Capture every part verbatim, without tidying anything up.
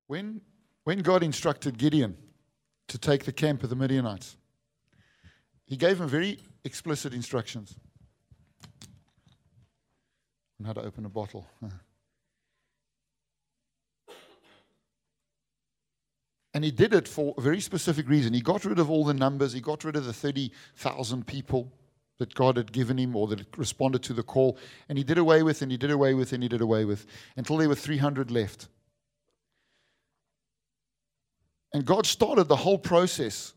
When, when God instructed Gideon to take the camp of the Midianites, he gave him very explicit instructions on how to open a bottle. And he did it for a very specific reason. He got rid of all the numbers. He got rid of the thirty thousand people that God had given him or that responded to the call. And he did away with, and he did away with, and he did away with, until there were three hundred left. And God started the whole process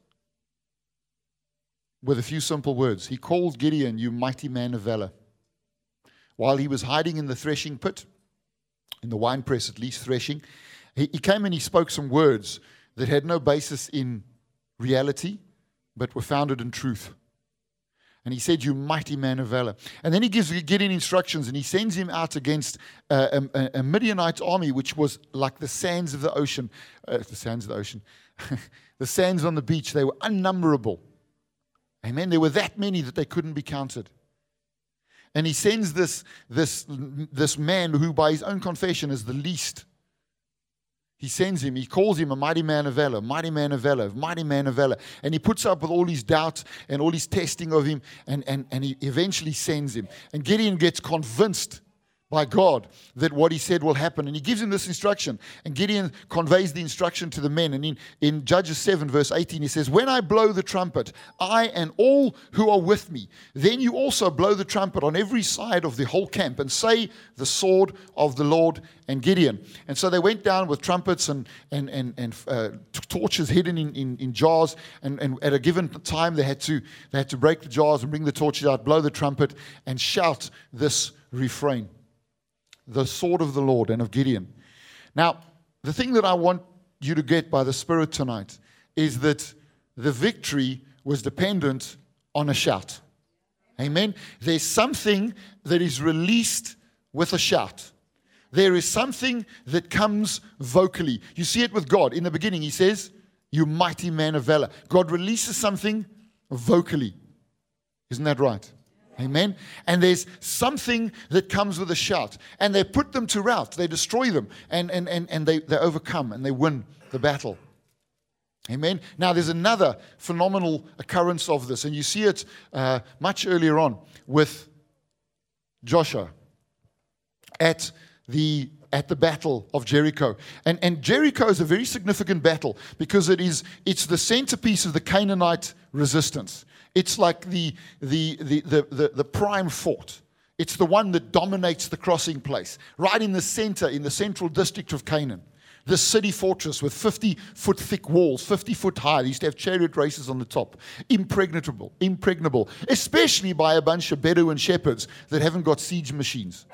with a few simple words. He called Gideon, "You mighty man of valor." While he was hiding in the threshing pit, in the winepress at least threshing, he, he came and he spoke some words that had no basis in reality, but were founded in truth. And he said, "You mighty man of valor." And then he gives Gideon instructions, and he sends him out against uh, a, a Midianite army, which was like the sands of the ocean. Uh, the sands of the ocean. The sands on the beach. They were unnumberable. Amen. There were that many that they couldn't be counted. And he sends this, this, this man who, by his own confession, is the least. He sends him, he calls him a mighty man of valor, mighty man of valor, mighty man of valor. And he puts up with all his doubt and all his testing of him, and, and, and he eventually sends him. And Gideon gets convinced by God that what he said will happen. And he gives him this instruction. And Gideon conveys the instruction to the men. And in, in Judges seven, verse eighteen, he says, "When I blow the trumpet, I and all who are with me, then you also blow the trumpet on every side of the whole camp and say, the sword of the Lord and Gideon." And so they went down with trumpets and and and, and uh, torches hidden in, in, in jars. And, and at a given time, they had to they had to break the jars and bring the torches out, blow the trumpet, and shout this refrain: "The sword of the Lord and of Gideon." Now, the thing that I want you to get by the Spirit tonight is that the victory was dependent on a shout. Amen? There's something that is released with a shout. There is something that comes vocally. You see it with God. In the beginning, he says, "You mighty man of valor." God releases something vocally. Isn't that right? Amen. And there's something that comes with a shout. And they put them to rout. They destroy them. And, and, and, and they, they overcome and they win the battle. Amen. Now there's another phenomenal occurrence of this. And you see it uh, much earlier on with Joshua at the at the battle of Jericho. And, and Jericho is a very significant battle because it is it's the centerpiece of the Canaanite resistance. It's like the, the, the, the, the, the prime fort. It's the one that dominates the crossing place. Right in the center, in the central district of Canaan. This city fortress with fifty-foot thick walls, fifty-foot high. They used to have chariot races on the top. Impregnable, impregnable. Especially by a bunch of Bedouin shepherds that haven't got siege machines.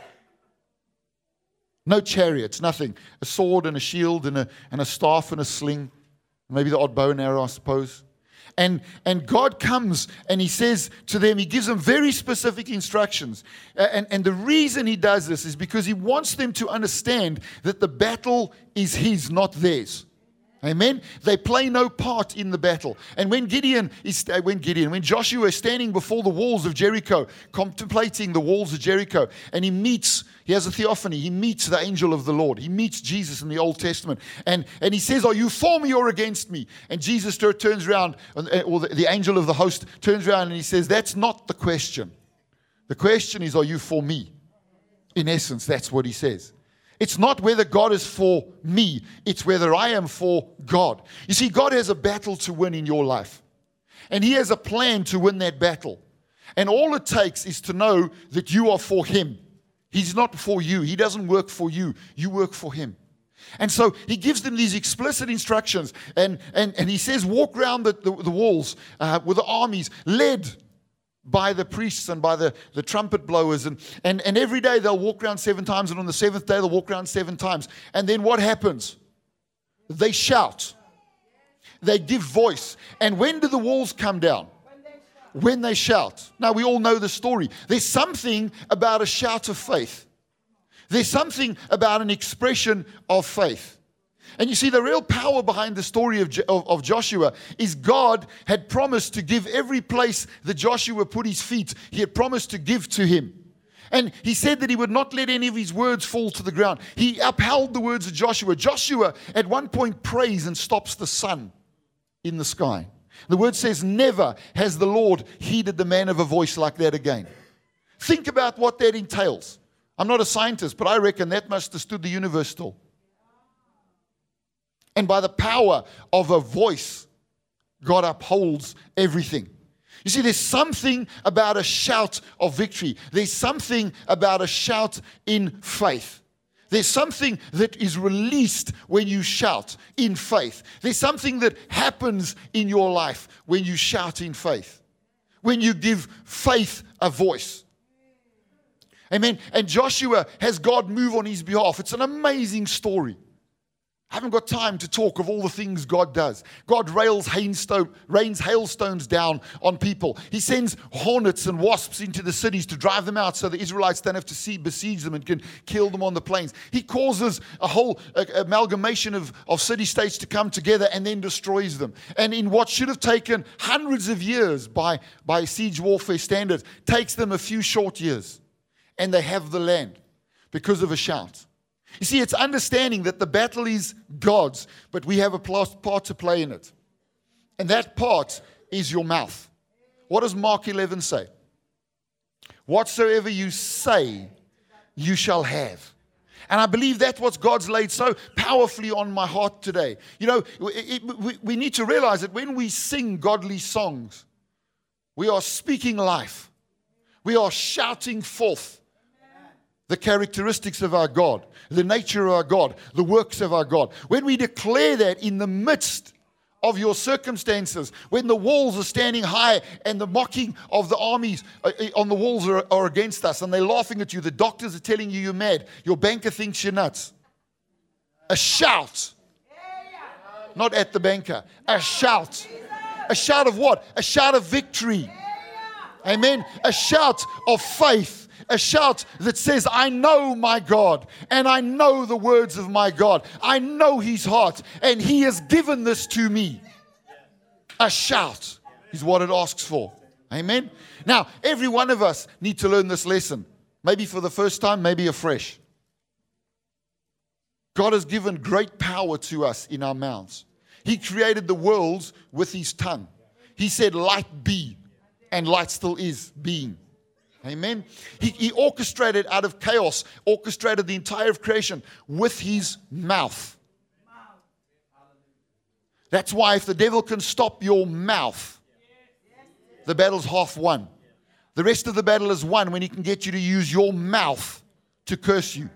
No chariots, nothing. A sword and a shield and a, and a staff and a sling. Maybe the odd bow and arrow, I suppose. And, and God comes and he says to them, he gives them very specific instructions. And, and the reason he does this is because he wants them to understand that the battle is his, not theirs. Amen. They play no part in the battle. And when Gideon is when Gideon, when Joshua is standing before the walls of Jericho, contemplating the walls of Jericho, and he meets, he has a theophany, he meets the angel of the Lord. He meets Jesus in the Old Testament. And, and he says, "Are you for me or against me?" And Jesus turns around, or the, the angel of the host turns around and he says, "That's not the question. The question is, are you for me?" In essence, that's what he says. It's not whether God is for me. It's whether I am for God. You see, God has a battle to win in your life. And he has a plan to win that battle. And all it takes is to know that you are for him. He's not for you. He doesn't work for you. You work for him. And so he gives them these explicit instructions. And, and, and he says, walk around the, the, the walls uh, with the armies led by the priests and by the, the trumpet blowers. And, and, and every day they'll walk around seven times. And on the seventh day they'll walk around seven times. And then what happens? They shout. They give voice. And when do the walls come down? When they shout. Now we all know the story. There's something about a shout of faith. There's something about an expression of faith. And you see, the real power behind the story of, of, of Joshua is God had promised to give every place that Joshua put his feet, he had promised to give to him. And he said that he would not let any of his words fall to the ground. He upheld the words of Joshua. Joshua at one point prays and stops the sun in the sky. The word says, never has the Lord heeded the man of a voice like that again. Think about what that entails. I'm not a scientist, but I reckon that must have stood the universe still. And by the power of a voice, God upholds everything. You see, there's something about a shout of victory. There's something about a shout in faith. There's something that is released when you shout in faith. There's something that happens in your life when you shout in faith. When you give faith a voice. Amen. And Joshua has God move on his behalf. It's an amazing story. I haven't got time to talk of all the things God does. God rails hailstone, rains hailstones down on people. He sends hornets and wasps into the cities to drive them out so the Israelites don't have to see, besiege them and can kill them on the plains. He causes a whole uh, amalgamation of, of city-states to come together and then destroys them. And in what should have taken hundreds of years by, by siege warfare standards, takes them a few short years. And they have the land because of a shout. You see, it's understanding that the battle is God's, but we have a part to play in it. And that part is your mouth. What does Mark eleven say? Whatsoever you say, you shall have. And I believe that's what God's laid so powerfully on my heart today. You know, it, it, we, we need to realize that when we sing godly songs, we are speaking life. We are shouting forth the characteristics of our God, the nature of our God, the works of our God. When we declare that in the midst of your circumstances, when the walls are standing high and the mocking of the armies on the walls are, are against us and they're laughing at you, the doctors are telling you you're mad, your banker thinks you're nuts. A shout, not at the banker, a shout. A shout of what? A shout of victory. Amen. A shout of faith. A shout that says, I know my God, and I know the words of my God. I know his heart, and he has given this to me. A shout is what it asks for. Amen? Now, every one of us need to learn this lesson. Maybe for the first time, maybe afresh. God has given great power to us in our mouths. He created the worlds with his tongue. He said, light be, and light still is being. Amen. He, he orchestrated out of chaos, orchestrated the entire of creation with his mouth. That's why if the devil can stop your mouth, the battle's half won. The rest of the battle is won when he can get you to use your mouth to curse you.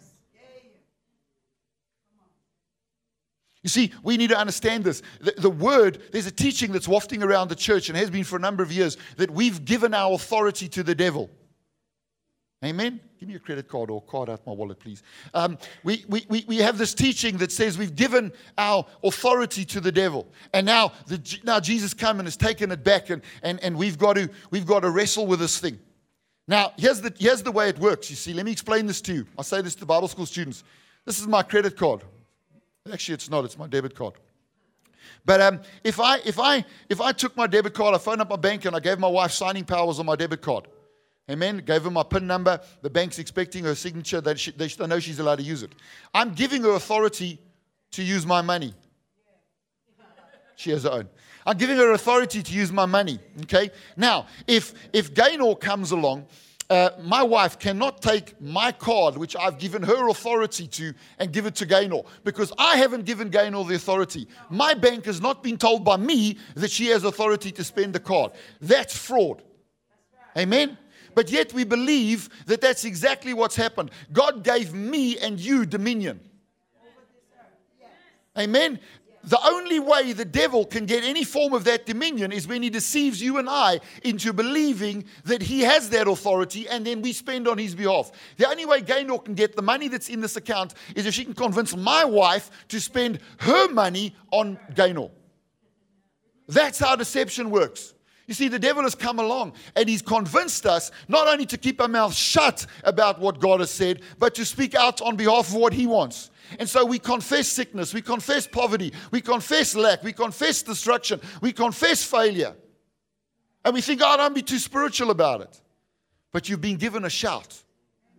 You see, we need to understand this. The, the word, there's a teaching that's wafting around the church and has been for a number of years that we've given our authority to the devil. Amen? Give me a credit card or card out my wallet, please. Um, we, we, we, we have this teaching that says we've given our authority to the devil. And now, the, now Jesus come and has taken it back and, and, and we've got to we've got to wrestle with this thing. Now, here's the, here's the way it works. You see, let me explain this to you. I say this to Bible school students. This is my credit card. Actually, it's not. It's my debit card. But um, if I if I if I took my debit card, I phoned up my bank and I gave my wife signing powers on my debit card. Amen. Gave her my PIN number. The bank's expecting her signature. They, she, they know she's allowed to use it. I'm giving her authority to use my money. She has her own. I'm giving her authority to use my money. Okay. Now, if if Gaynor comes along, uh, my wife cannot take my card, which I've given her authority to, and give it to Gaynor because I haven't given Gaynor the authority. My bank has not been told by me that she has authority to spend the card. That's fraud. Amen. But yet we believe that that's exactly what's happened. God gave me and you dominion. Amen. The only way the devil can get any form of that dominion is when he deceives you and I into believing that he has that authority and then we spend on his behalf. The only way Gaynor can get the money that's in this account is if she can convince my wife to spend her money on Gaynor. That's how deception works. You see, the devil has come along and he's convinced us not only to keep our mouths shut about what God has said, but to speak out on behalf of what he wants. And so we confess sickness, we confess poverty, we confess lack, we confess destruction, we confess failure. And we think, oh, don't be too spiritual about it. But you've been given a shout.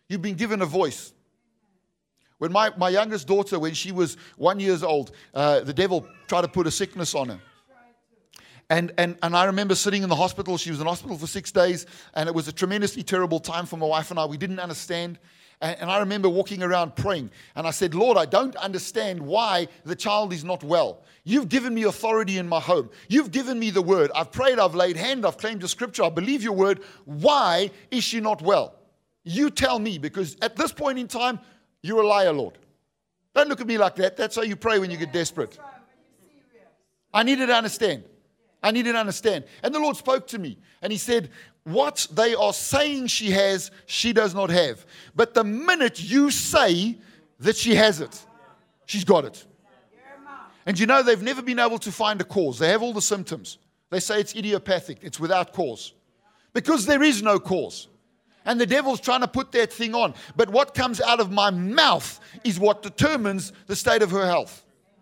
You've been given a voice. When my, my youngest daughter, when she was one years old, uh, the devil tried to put a sickness on her. And, and and I remember sitting in the hospital. She was in hospital for six days, and it was a tremendously terrible time for my wife and I. We didn't understand. And, and I remember walking around praying, and I said, Lord, I don't understand why the child is not well. You've given me authority in my home. You've given me the word. I've prayed, I've laid hand, I've claimed your scripture. I believe your word. Why is she not well? You tell me, because at this point in time, you're a liar, Lord. Don't look at me like that. That's how you pray when you get desperate. I needed to understand. I needed to understand. And the Lord spoke to me, and he said, what they are saying she has, she does not have. But the minute you say that she has it, she's got it. And you know, they've never been able to find a cause. They have all the symptoms. They say it's idiopathic. It's without cause. Because there is no cause. And the devil's trying to put that thing on. But what comes out of my mouth is what determines the state of her health.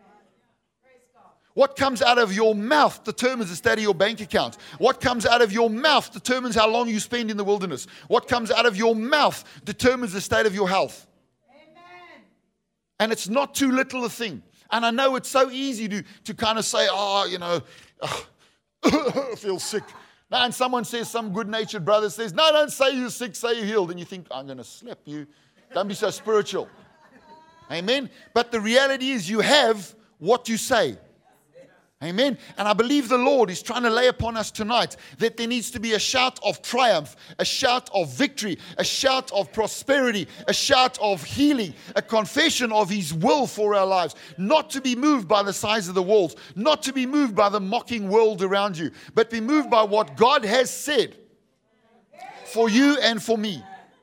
What comes out of your mouth determines the state of your bank account. What comes out of your mouth determines how long you spend in the wilderness. What comes out of your mouth determines the state of your health. Amen. And it's not too little a thing. And I know it's so easy to, to kind of say, oh, you know, oh, I feel sick. No, and someone says, some good-natured brother says, no, don't say you're sick, say you're healed. And you think, I'm going to slap you. Don't be so spiritual. Amen. But the reality is you have what you say. Amen. And I believe the Lord is trying to lay upon us tonight that there needs to be a shout of triumph, a shout of victory, a shout of prosperity, a shout of healing, a confession of His will for our lives. Not to be moved by the size of the walls, not to be moved by the mocking world around you, but be moved by what God has said for you and for me.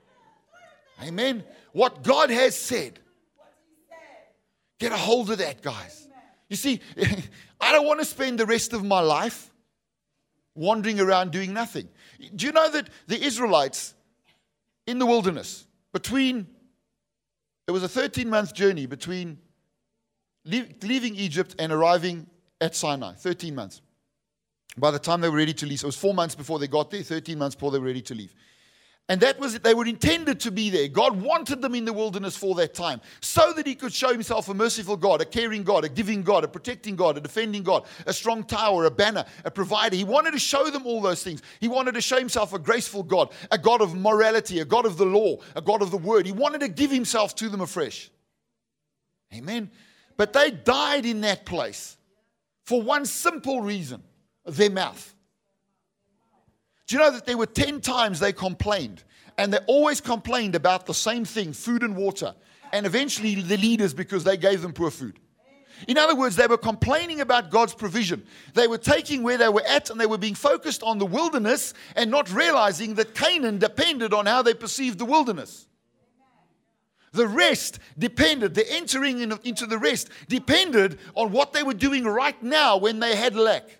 Amen. What God has said. Get a hold of that, guys. You see, I don't want to spend the rest of my life wandering around doing nothing. Do you know that the Israelites in the wilderness, between, it was a thirteen-month journey between leaving Egypt and arriving at Sinai, thirteen months. By the time they were ready to leave, it was four months before they got there, thirteen months before they were ready to leave. And that was it. They were intended to be there. God wanted them in the wilderness for that time so that He could show Himself a merciful God, a caring God, a giving God, a protecting God, a defending God, a strong tower, a banner, a provider. He wanted to show them all those things. He wanted to show Himself a graceful God, a God of morality, a God of the law, a God of the word. He wanted to give Himself to them afresh. Amen. But they died in that place for one simple reason, their mouth. Do you know that there were ten times they complained? And they always complained about the same thing, food and water. And eventually the leaders, because they gave them poor food. In other words, they were complaining about God's provision. They were taking where they were at and they were being focused on the wilderness and not realizing that Canaan depended on how they perceived the wilderness. The rest depended, the entering in, into the rest depended on what they were doing right now when they had lack.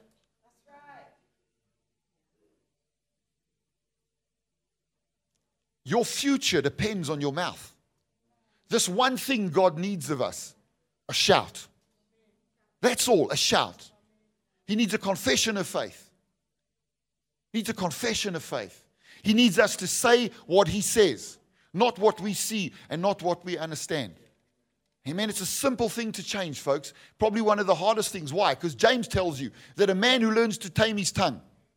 Your future depends on your mouth. This one thing God needs of us, a shout. That's all, a shout. He needs a confession of faith. He needs a confession of faith. He needs us to say what He says, not what we see and not what we understand. Amen. It's a simple thing to change, folks. Probably one of the hardest things. Why? Because James tells you that a man who learns to tame his tongue.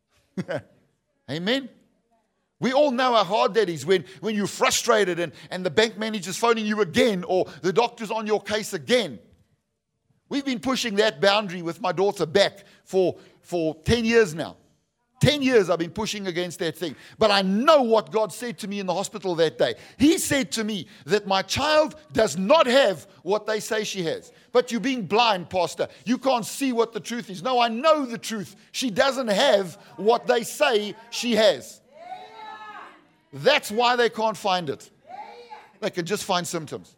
Amen. We all know how hard that is when, when you're frustrated and, and the bank manager's phoning you again or the doctor's on your case again. We've been pushing that boundary with my daughter back for, for ten years now. ten years I've been pushing against that thing. But I know what God said to me in the hospital that day. He said to me that my child does not have what they say she has. But you're being blind, Pastor. You can't see what the truth is. No, I know the truth. She doesn't have what they say she has. That's why they can't find it. They can just find symptoms.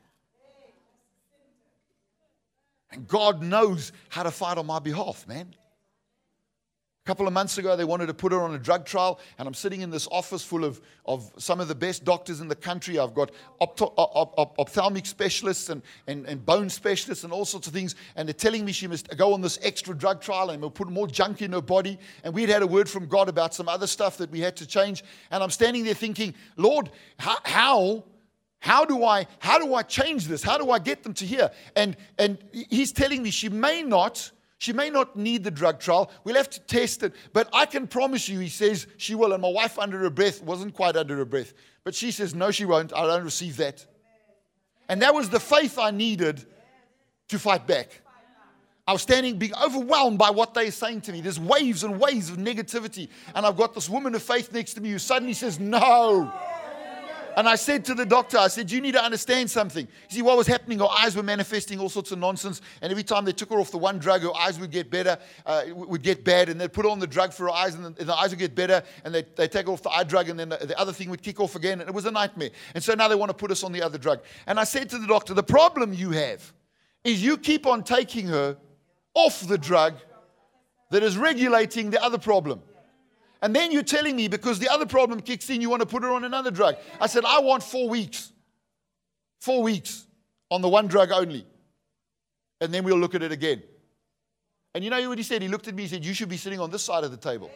And God knows how to fight on my behalf, man. A couple of months ago, they wanted to put her on a drug trial, and I'm sitting in this office full of, of some of the best doctors in the country. I've got opto, op, op, ophthalmic specialists and, and, and bone specialists and all sorts of things, and they're telling me she must go on this extra drug trial, and we'll put more junk in her body. And we'd had a word from God about some other stuff that we had to change, and I'm standing there thinking, Lord, how, how How do I, how do I change this? How do I get them to here? And, and he's telling me she may not, she may not need the drug trial. We'll have to test it. But I can promise you, he says, she will. And my wife under her breath, wasn't quite under her breath, but she says, no, she won't. I don't receive that. And that was the faith I needed to fight back. I was standing being overwhelmed by what they're saying to me. There's waves and waves of negativity. And I've got this woman of faith next to me who suddenly says, no. And I said to the doctor, I said, you need to understand something. You see, what was happening, her eyes were manifesting all sorts of nonsense. And every time they took her off the one drug, her eyes would get better, uh, would get bad. And they'd put on the drug for her eyes, and the, and the eyes would get better. And they'd, they'd take her off the eye drug, and then the, the other thing would kick off again. And it was a nightmare. And so now they want to put us on the other drug. And I said to the doctor, the problem you have is you keep on taking her off the drug that is regulating the other problem. And then you're telling me because the other problem kicks in, you want to put her on another drug. I said, I want four weeks. Four weeks on the one drug only. And then we'll look at it again. And you know what he said? He looked at me and said, you should be sitting on this side of the table.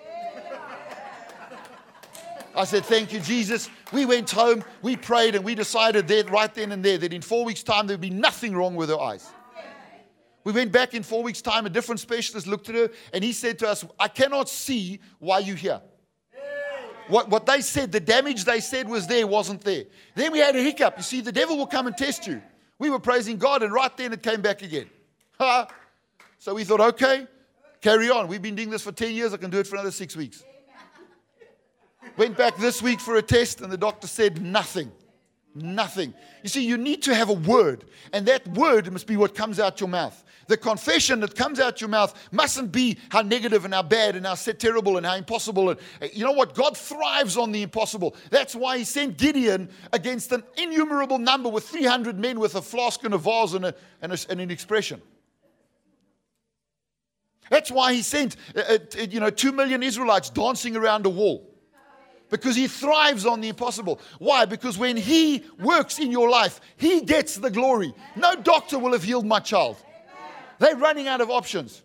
I said, thank you, Jesus. We went home, we prayed, and we decided there, right then and there that in four weeks' time there would be nothing wrong with her eyes. We went back in four weeks' time. A different specialist looked at her, and he said to us, I cannot see why you're here. What, what they said, the damage they said was there, wasn't there. Then we had a hiccup. You see, the devil will come and test you. We were praising God, and right then it came back again. So we thought, okay, carry on. We've been doing this for ten years. I can do it for another six weeks. Went back this week for a test, and the doctor said nothing. Nothing. You see, you need to have a word, and that word must be what comes out your mouth. The confession that comes out your mouth mustn't be how negative and how bad and how terrible and how impossible. And you know what? God thrives on the impossible. That's why he sent Gideon against an innumerable number with three hundred men with a flask and a vase and, a, and, a, and an expression. That's why he sent uh, uh, you know, two million Israelites dancing around a wall. Because he thrives on the impossible. Why? Because when he works in your life, he gets the glory. No doctor will have healed my child. They're running out of options.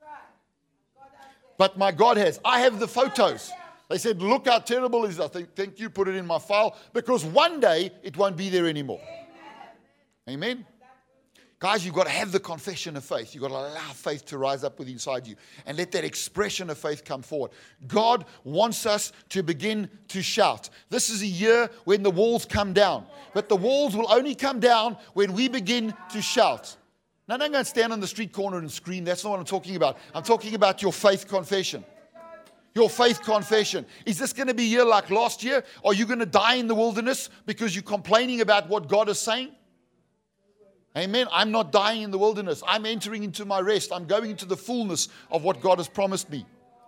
But my God has. I have the photos. They said, look how terrible it is. I think, thank you, put it in my file. Because one day, it won't be there anymore. Amen? Guys, you've got to have the confession of faith. You've got to allow faith to rise up within inside you and let that expression of faith come forward. God wants us to begin to shout. This is a year when the walls come down. But the walls will only come down when we begin to shout. Now, don't go and stand on the street corner and scream. That's not what I'm talking about. I'm talking about your faith confession. Your faith confession. Is this going to be a year like last year? Are you going to die in the wilderness because you're complaining about what God is saying? Amen. I'm not dying in the wilderness. I'm entering into my rest. I'm going into the fullness of what God has promised me.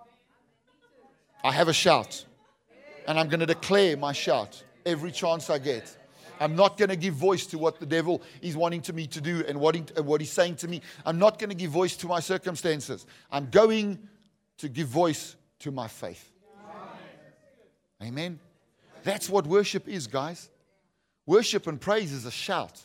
I have a shout. And I'm going to declare my shout every chance I get. I'm not going to give voice to what the devil is wanting to me to do and what, he, and what he's saying to me. I'm not going to give voice to my circumstances. I'm going to give voice to my faith. Amen. That's what worship is, guys. Worship and praise is a shout.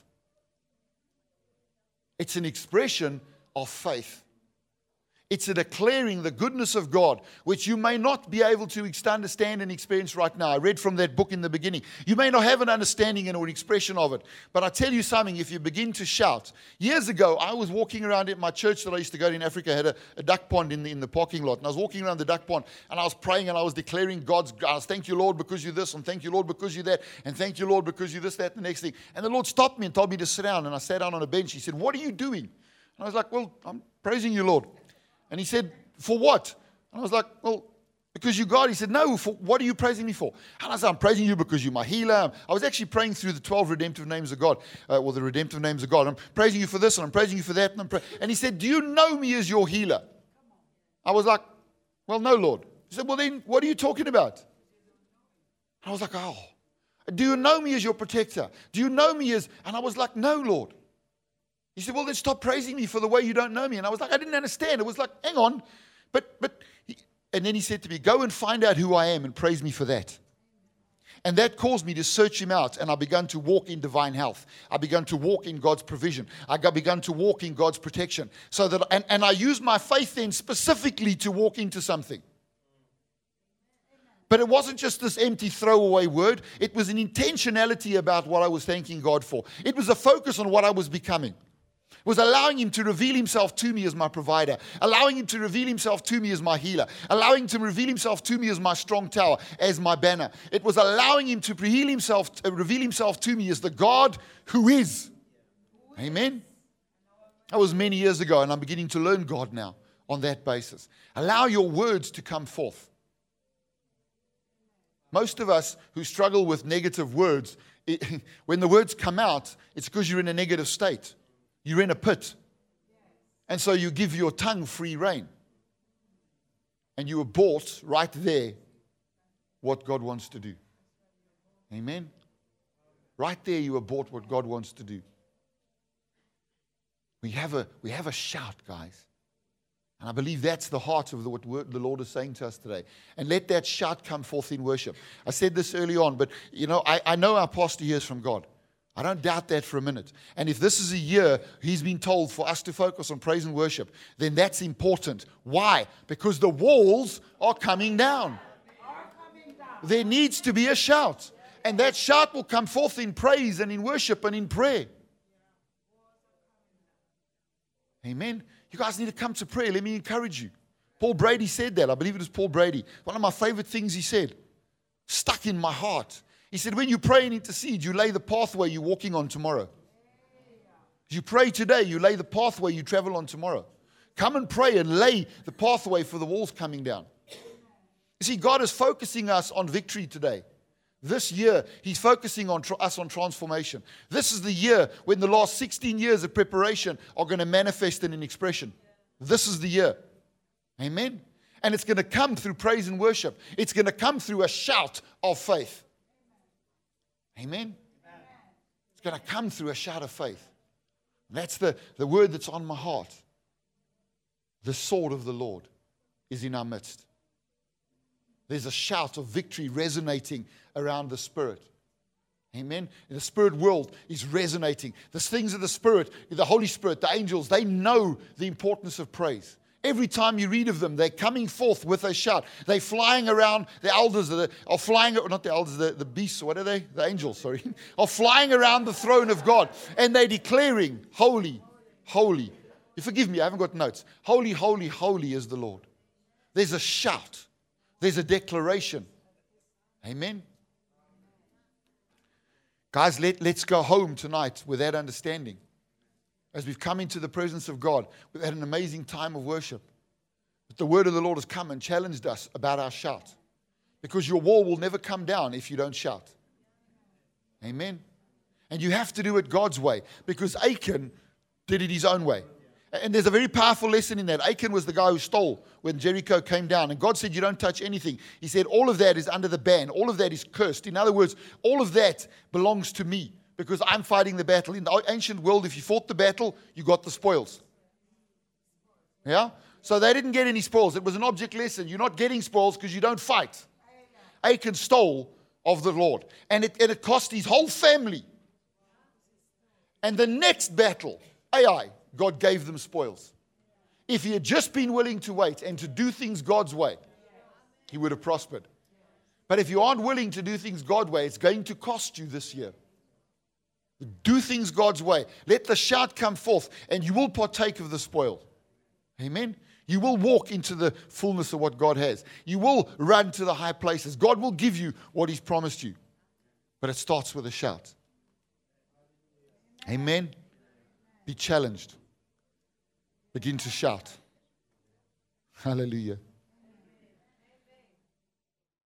It's an expression of faith. It's a declaring the goodness of God, which you may not be able to understand and experience right now. I read from that book in the beginning. You may not have an understanding and or an expression of it. But I tell you something, if you begin to shout. Years ago, I was walking around at my church that I used to go to in Africa, had a, a duck pond in the, in the parking lot. And I was walking around the duck pond, and I was praying, and I was declaring God's, I was, thank you, Lord, because you're this, and thank you, Lord, because you're that, and thank you, Lord, because you're this, that, and the next thing. And the Lord stopped me and told me to sit down, and I sat down on a bench. He said, what are you doing? And I was like, well, I'm praising you, Lord. And he said, for what? And I was like, well, because you God. He said, no, for what are you praising me for? And I said, I'm praising you because you're my healer. I was actually praying through the twelve redemptive names of God, uh, or the redemptive names of God. I'm praising you for this, and I'm praising you for that. And, I'm pra-. and he said, do you know me as your healer? I was like, well, no, Lord. He said, well, then what are you talking about? I was like, oh, do you know me as your protector? Do you know me as, and I was like, no, Lord. He said, well, then stop praising me for the way you don't know me. And I was like, I didn't understand. It was like, hang on. But, but, he, and then he said to me, go and find out who I am and praise me for that. And that caused me to search him out. And I began to walk in divine health. I began to walk in God's provision. I got, began to walk in God's protection. So that, and, and I used my faith then specifically to walk into something. But it wasn't just this empty throwaway word. It was an intentionality about what I was thanking God for. It was a focus on what I was becoming. It was allowing Him to reveal Himself to me as my provider, allowing Him to reveal Himself to me as my healer, allowing Him to reveal Himself to me as my strong tower, as my banner. It was allowing Him to reveal Himself, uh, reveal Himself to me as the God who is. Amen? That was many years ago, and I'm beginning to learn God now on that basis. Allow your words to come forth. Most of us who struggle with negative words, it, when the words come out, it's because you're in a negative state. You're in a pit. And so you give your tongue free rein. And you abort right there what God wants to do. Amen? Right there you abort what God wants to do. We have a, we have a shout, guys. And I believe that's the heart of the, what the Lord is saying to us today. And let that shout come forth in worship. I said this early on, but you know, I, I know our pastor hears from God. I don't doubt that for a minute. And if this is a year he's been told for us to focus on praise and worship, then that's important. Why? Because the walls are coming down. There needs to be a shout. And that shout will come forth in praise and in worship and in prayer. Amen. You guys need to come to prayer. Let me encourage you. Paul Brady said that. I believe it was Paul Brady. One of my favorite things he said, stuck in my heart. He said, when you pray and intercede, you lay the pathway you're walking on tomorrow. You pray today, you lay the pathway you travel on tomorrow. Come and pray and lay the pathway for the walls coming down. You see, God is focusing us on victory today. This year, He's focusing on tr- us on transformation. This is the year when the last sixteen years of preparation are going to manifest in an expression. This is the year. Amen? And it's going to come through praise and worship. It's going to come through a shout of faith. Amen? It's going to come through a shout of faith. That's the, the word that's on my heart. The sword of the Lord is in our midst. There's a shout of victory resonating around the Spirit. Amen. The spirit world is resonating. The things of the Spirit, the Holy Spirit, the angels, they know the importance of praise. Every time you read of them, they're coming forth with a shout. They're flying around. The elders are, are flying, not the elders, the, the beasts, what are they? The angels, sorry, are flying around the throne of God. And they're declaring, holy, holy. You forgive me, I haven't got notes. Holy, holy, holy is the Lord. There's a shout. There's a declaration. Amen. Guys, let, let's go home tonight with that understanding. As we've come into the presence of God, we've had an amazing time of worship. But the word of the Lord has come and challenged us about our shout. Because your wall will never come down if you don't shout. Amen. And you have to do it God's way. Because Achan did it his own way. And there's a very powerful lesson in that. Achan was the guy who stole when Jericho came down. And God said, you don't touch anything. He said, all of that is under the ban. All of that is cursed. In other words, all of that belongs to me because I'm fighting the battle. In the ancient world, if you fought the battle, you got the spoils. Yeah? So they didn't get any spoils. It was an object lesson. You're not getting spoils because you don't fight. Achan stole of the Lord. And it, and it cost his whole family. And the next battle, Ai, God gave them spoils. If he had just been willing to wait and to do things God's way, he would have prospered. But if you aren't willing to do things God's way, it's going to cost you this year. Do things God's way. Let the shout come forth and you will partake of the spoil. Amen. You will walk into the fullness of what God has. You will run to the high places. God will give you what He's promised you. But it starts with a shout. Amen. Be challenged. Begin to shout. Hallelujah.